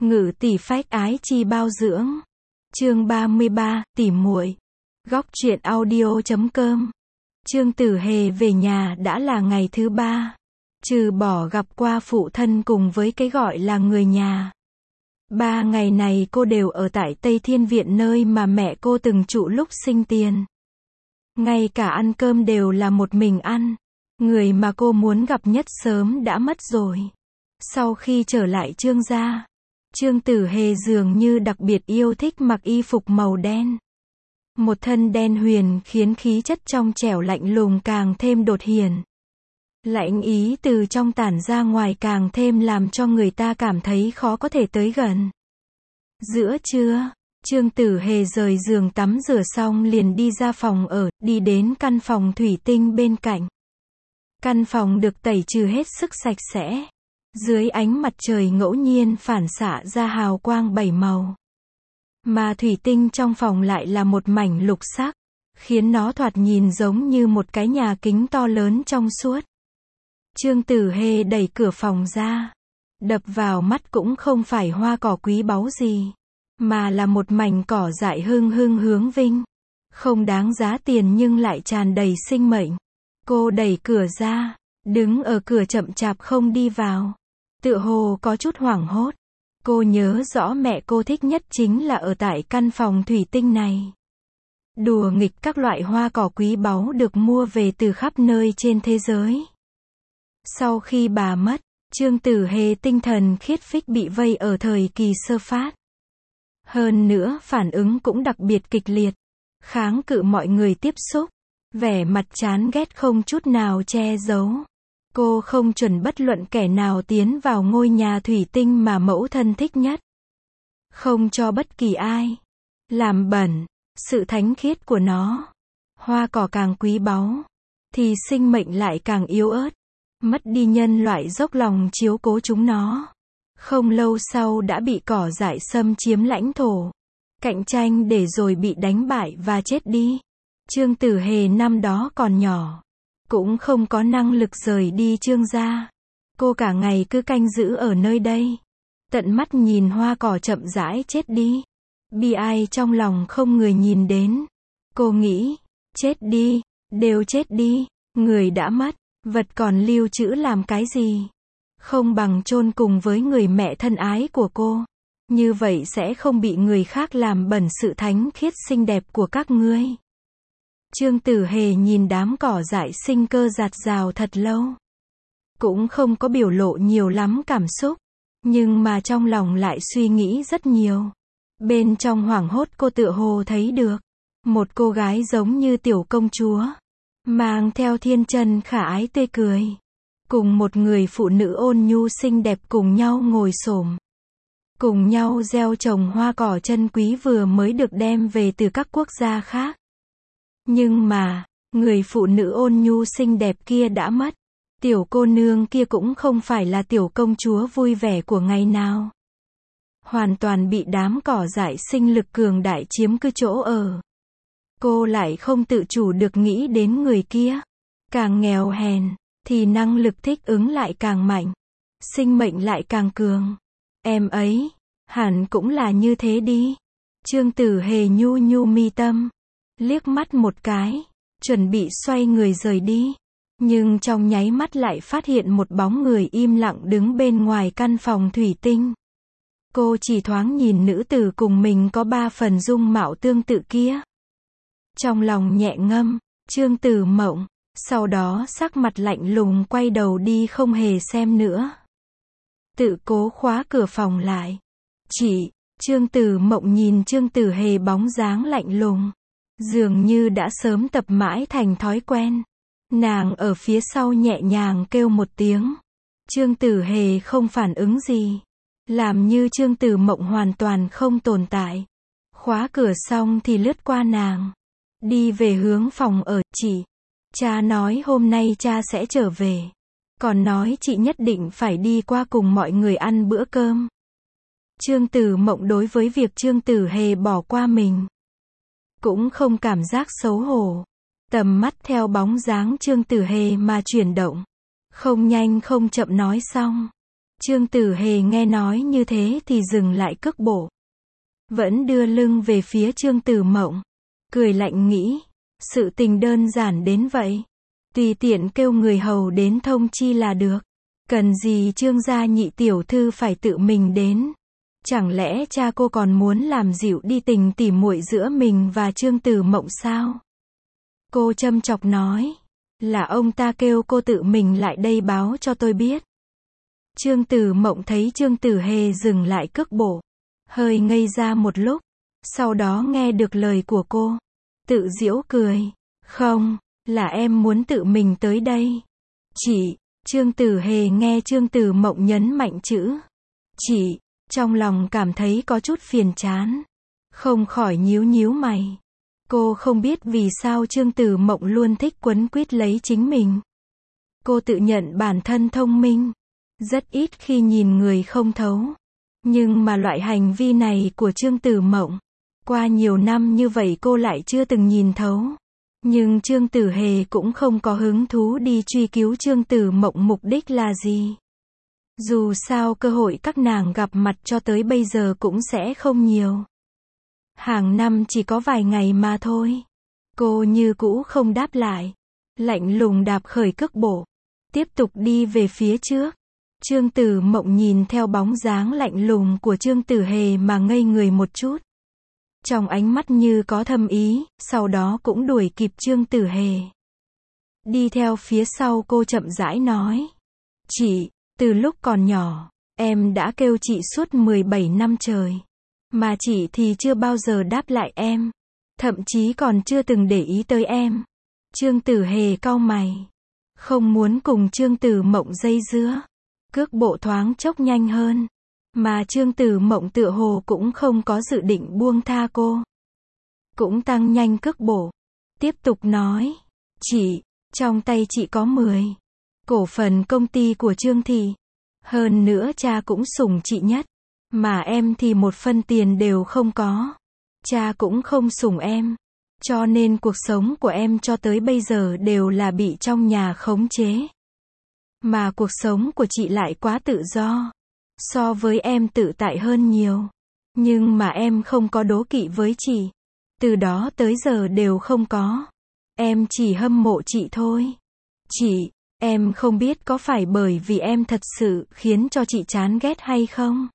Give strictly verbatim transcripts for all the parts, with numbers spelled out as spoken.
Ngự tỷ phách ái chi bao dưỡng. Chương ba mươi ba, tỉ muội. Góc truyện audio chấm com. Trương Tử Hề về nhà đã là ngày thứ ba. Trừ bỏ gặp qua phụ thân cùng với cái gọi là người nhà. Ba ngày này cô đều ở tại Tây Thiên Viện nơi mà mẹ cô từng trụ lúc sinh tiền. Ngay cả ăn cơm đều là một mình ăn. Người mà cô muốn gặp nhất sớm đã mất rồi. Sau khi trở lại Trương gia, Trương Tử Hề dường như đặc biệt yêu thích mặc y phục màu đen. Một thân đen huyền khiến khí chất trong trẻo lạnh lùng càng thêm đột hiển. Lạnh ý từ trong tản ra ngoài càng thêm làm cho người ta cảm thấy khó có thể tới gần. Giữa trưa, Trương Tử Hề rời giường tắm rửa xong liền đi ra phòng ở, đi đến căn phòng thủy tinh bên cạnh. Căn phòng được tẩy trừ hết sức sạch sẽ. Dưới ánh mặt trời ngẫu nhiên phản xạ ra hào quang bảy màu. Mà thủy tinh trong phòng lại là một mảnh lục sắc, khiến nó thoạt nhìn giống như một cái nhà kính to lớn trong suốt. Trương Tử Hề đẩy cửa phòng ra. Đập vào mắt cũng không phải hoa cỏ quý báu gì, mà là một mảnh cỏ dại hưng hưng hướng vinh. Không đáng giá tiền nhưng lại tràn đầy sinh mệnh. Cô đẩy cửa ra, đứng ở cửa chậm chạp không đi vào. Tựa hồ có chút hoảng hốt. Cô nhớ rõ mẹ cô thích nhất chính là ở tại căn phòng thủy tinh này. Đùa nghịch các loại hoa cỏ quý báu được mua về từ khắp nơi trên thế giới. Sau khi bà mất, Trương Tử Hề tinh thần khiết phích bị vây ở thời kỳ sơ phát. Hơn nữa phản ứng cũng đặc biệt kịch liệt. Kháng cự mọi người tiếp xúc. Vẻ mặt chán ghét không chút nào che giấu. Cô không chuẩn bất luận kẻ nào tiến vào ngôi nhà thủy tinh mà mẫu thân thích nhất. Không cho bất kỳ ai làm bẩn sự thánh khiết của nó. Hoa cỏ càng quý báu, thì sinh mệnh lại càng yếu ớt. Mất đi nhân loại dốc lòng chiếu cố chúng nó. Không lâu sau đã bị cỏ dại xâm chiếm lãnh thổ. Cạnh tranh để rồi bị đánh bại và chết đi. Trương Tử Hề năm đó còn nhỏ, cũng không có năng lực rời đi Trương gia. Cô cả ngày cứ canh giữ ở nơi đây, tận mắt nhìn hoa cỏ chậm rãi chết đi. Bi ai trong lòng không người nhìn đến. Cô nghĩ, chết đi, đều chết đi, người đã mất, vật còn lưu trữ làm cái gì? Không bằng chôn cùng với người mẹ thân ái của cô. Như vậy sẽ không bị người khác làm bẩn sự thánh khiết xinh đẹp của các ngươi. Trương Tử Hề nhìn đám cỏ dại sinh cơ rạt rào thật lâu. Cũng không có biểu lộ nhiều lắm cảm xúc. Nhưng mà trong lòng lại suy nghĩ rất nhiều. Bên trong hoảng hốt cô tựa hồ thấy được một cô gái giống như tiểu công chúa, mang theo thiên chân khả ái tươi cười. Cùng một người phụ nữ ôn nhu xinh đẹp cùng nhau ngồi xổm. Cùng nhau gieo trồng hoa cỏ chân quý vừa mới được đem về từ các quốc gia khác. Nhưng mà, người phụ nữ ôn nhu xinh đẹp kia đã mất. Tiểu cô nương kia cũng không phải là tiểu công chúa vui vẻ của ngày nào. Hoàn toàn bị đám cỏ dại sinh lực cường đại chiếm cứ chỗ ở. Cô lại không tự chủ được nghĩ đến người kia. Càng nghèo hèn, thì năng lực thích ứng lại càng mạnh. Sinh mệnh lại càng cường. Em ấy, hẳn cũng là như thế đi. Trương Tử Hề nhu nhu mi tâm. Liếc mắt một cái, chuẩn bị xoay người rời đi. Nhưng trong nháy mắt lại phát hiện một bóng người im lặng đứng bên ngoài căn phòng thủy tinh. Cô chỉ thoáng nhìn nữ tử cùng mình có ba phần dung mạo tương tự kia. Trong lòng nhẹ ngâm, Trương Tử Mộng, sau đó sắc mặt lạnh lùng quay đầu đi không hề xem nữa. Tự cố khóa cửa phòng lại. Chỉ, Trương Tử Mộng nhìn Trương Tử Hề bóng dáng lạnh lùng. Dường như đã sớm tập mãi thành thói quen. Nàng ở phía sau nhẹ nhàng kêu một tiếng. Trương Tử Hề không phản ứng gì. Làm như Trương Tử Mộng hoàn toàn không tồn tại. Khóa cửa xong thì lướt qua nàng. Đi về hướng phòng ở. Chị, cha nói hôm nay cha sẽ trở về. Còn nói chị nhất định phải đi qua cùng mọi người ăn bữa cơm. Trương Tử Mộng đối với việc Trương Tử Hề bỏ qua mình cũng không cảm giác xấu hổ. Tầm mắt theo bóng dáng Trương Tử Hề mà chuyển động. Không nhanh không chậm nói xong. Trương Tử Hề nghe nói như thế thì dừng lại cước bộ. Vẫn đưa lưng về phía Trương Tử Mộng. Cười lạnh nghĩ, sự tình đơn giản đến vậy. Tùy tiện kêu người hầu đến thông chi là được. Cần gì Trương gia nhị tiểu thư phải tự mình đến. Chẳng lẽ cha cô còn muốn làm dịu đi tình tỉ muội giữa mình và Trương Tử Mộng sao? Cô châm chọc nói, là ông ta kêu cô tự mình lại đây báo cho tôi biết. Trương Tử Mộng thấy Trương Tử Hề dừng lại cước bộ, hơi ngây ra một lúc, sau đó nghe được lời của cô, tự giễu cười, không, là em muốn tự mình tới đây. Chị, Trương Tử Hề nghe Trương Tử Mộng nhấn mạnh chữ chị, trong lòng cảm thấy có chút phiền chán, không khỏi nhíu nhíu mày. Cô không biết vì sao Trương Tử Mộng luôn thích quấn quýt lấy chính mình. Cô tự nhận bản thân thông minh, rất ít khi nhìn người không thấu. Nhưng mà loại hành vi này của Trương Tử Mộng, qua nhiều năm như vậy cô lại chưa từng nhìn thấu. Nhưng Trương Tử Hề cũng không có hứng thú đi truy cứu Trương Tử Mộng mục đích là gì. Dù sao cơ hội các nàng gặp mặt cho tới bây giờ cũng sẽ không nhiều. Hàng năm chỉ có vài ngày mà thôi. Cô như cũ không đáp lại. Lạnh lùng đạp khởi cước bộ. Tiếp tục đi về phía trước. Trương Tử Mộng nhìn theo bóng dáng lạnh lùng của Trương Tử Hề mà ngây người một chút. Trong ánh mắt như có thâm ý, sau đó cũng đuổi kịp Trương Tử Hề. Đi theo phía sau cô chậm rãi nói. Chị, từ lúc còn nhỏ, em đã kêu chị suốt mười bảy năm trời. Mà chị thì chưa bao giờ đáp lại em. Thậm chí còn chưa từng để ý tới em. Trương Tử Hề cau mày. Không muốn cùng Trương Tử Mộng dây dưa. Cước bộ thoáng chốc nhanh hơn. Mà Trương Tử Mộng tựa hồ cũng không có dự định buông tha cô. Cũng tăng nhanh cước bộ. Tiếp tục nói. Chị, trong tay chị có mười cổ phần công ty của Trương Thị. Hơn nữa cha cũng sủng chị nhất. Mà em thì một phân tiền đều không có. Cha cũng không sủng em. Cho nên cuộc sống của em cho tới bây giờ đều là bị trong nhà khống chế. Mà cuộc sống của chị lại quá tự do. So với em tự tại hơn nhiều. Nhưng mà em không có đố kỵ với chị. Từ đó tới giờ đều không có. Em chỉ hâm mộ chị thôi. Chị, em không biết có phải bởi vì em thật sự khiến cho chị chán ghét hay không?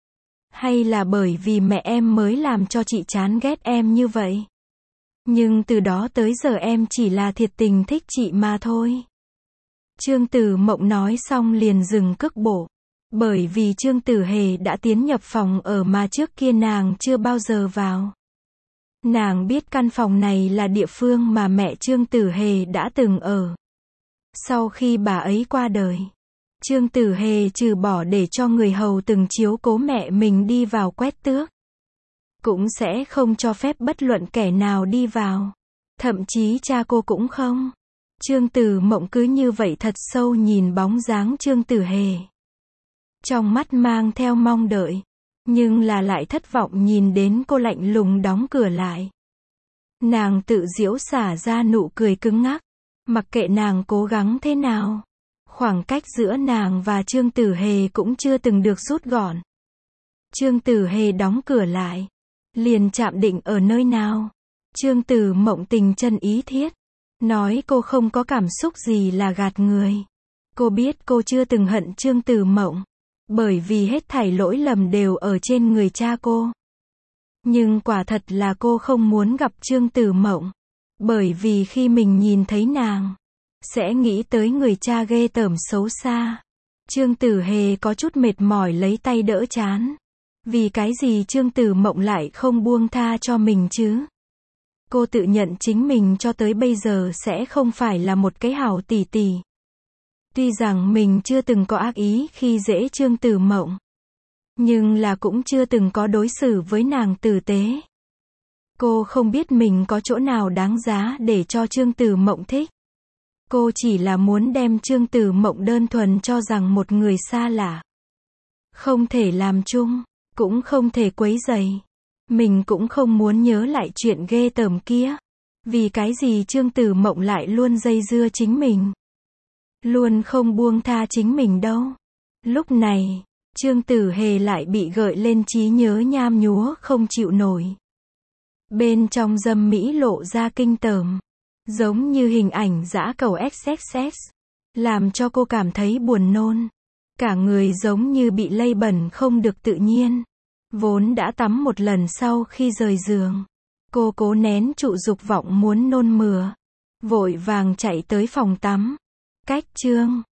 Hay là bởi vì mẹ em mới làm cho chị chán ghét em như vậy? Nhưng từ đó tới giờ em chỉ là thiệt tình thích chị mà thôi. Trương Tử Mộng nói xong liền dừng cước bộ. Bởi vì Trương Tử Hề đã tiến nhập phòng ở mà trước kia nàng chưa bao giờ vào. Nàng biết căn phòng này là địa phương mà mẹ Trương Tử Hề đã từng ở. Sau khi bà ấy qua đời, Trương Tử Hề trừ bỏ để cho người hầu từng chiếu cố mẹ mình đi vào quét tước, cũng sẽ không cho phép bất luận kẻ nào đi vào. Thậm chí cha cô cũng không. Trương Tử Mộng cứ như vậy thật sâu nhìn bóng dáng Trương Tử Hề. Trong mắt mang theo mong đợi. Nhưng là lại thất vọng nhìn đến cô lạnh lùng đóng cửa lại. Nàng tự giễu xả ra nụ cười cứng ngắc. Mặc kệ nàng cố gắng thế nào. Khoảng cách giữa nàng và Trương Tử Hề cũng chưa từng được rút gọn. Trương Tử Hề đóng cửa lại. Liền chạm định ở nơi nào. Trương Tử Mộng tình chân ý thiết. Nói cô không có cảm xúc gì là gạt người. Cô biết cô chưa từng hận Trương Tử Mộng. Bởi vì hết thảy lỗi lầm đều ở trên người cha cô. Nhưng quả thật là cô không muốn gặp Trương Tử Mộng. Bởi vì khi mình nhìn thấy nàng, sẽ nghĩ tới người cha ghê tởm xấu xa. Trương Tử Hề có chút mệt mỏi lấy tay đỡ chán. Vì cái gì Trương Tử Mộng lại không buông tha cho mình chứ? Cô tự nhận chính mình cho tới bây giờ sẽ không phải là một cái hảo tỷ tỷ. Tuy rằng mình chưa từng có ác ý khi dễ Trương Tử Mộng. Nhưng là cũng chưa từng có đối xử với nàng tử tế. Cô không biết mình có chỗ nào đáng giá để cho Trương Tử Mộng thích. Cô chỉ là muốn đem Trương Tử Mộng đơn thuần cho rằng một người xa lạ. Không thể làm chung, cũng không thể quấy rầy. Mình cũng không muốn nhớ lại chuyện ghê tởm kia. Vì cái gì Trương Tử Mộng lại luôn dây dưa chính mình. Luôn không buông tha chính mình đâu. Lúc này, Trương Tử Hề lại bị gợi lên trí nhớ nham nhúa không chịu nổi. Bên trong dâm mỹ lộ ra kinh tởm, giống như hình ảnh dã cầu ích ích ích, làm cho cô cảm thấy buồn nôn. Cả người giống như bị lây bẩn không được tự nhiên. Vốn đã tắm một lần sau khi rời giường, cô cố nén trụ dục vọng muốn nôn mửa, vội vàng chạy tới phòng tắm. Cách Trương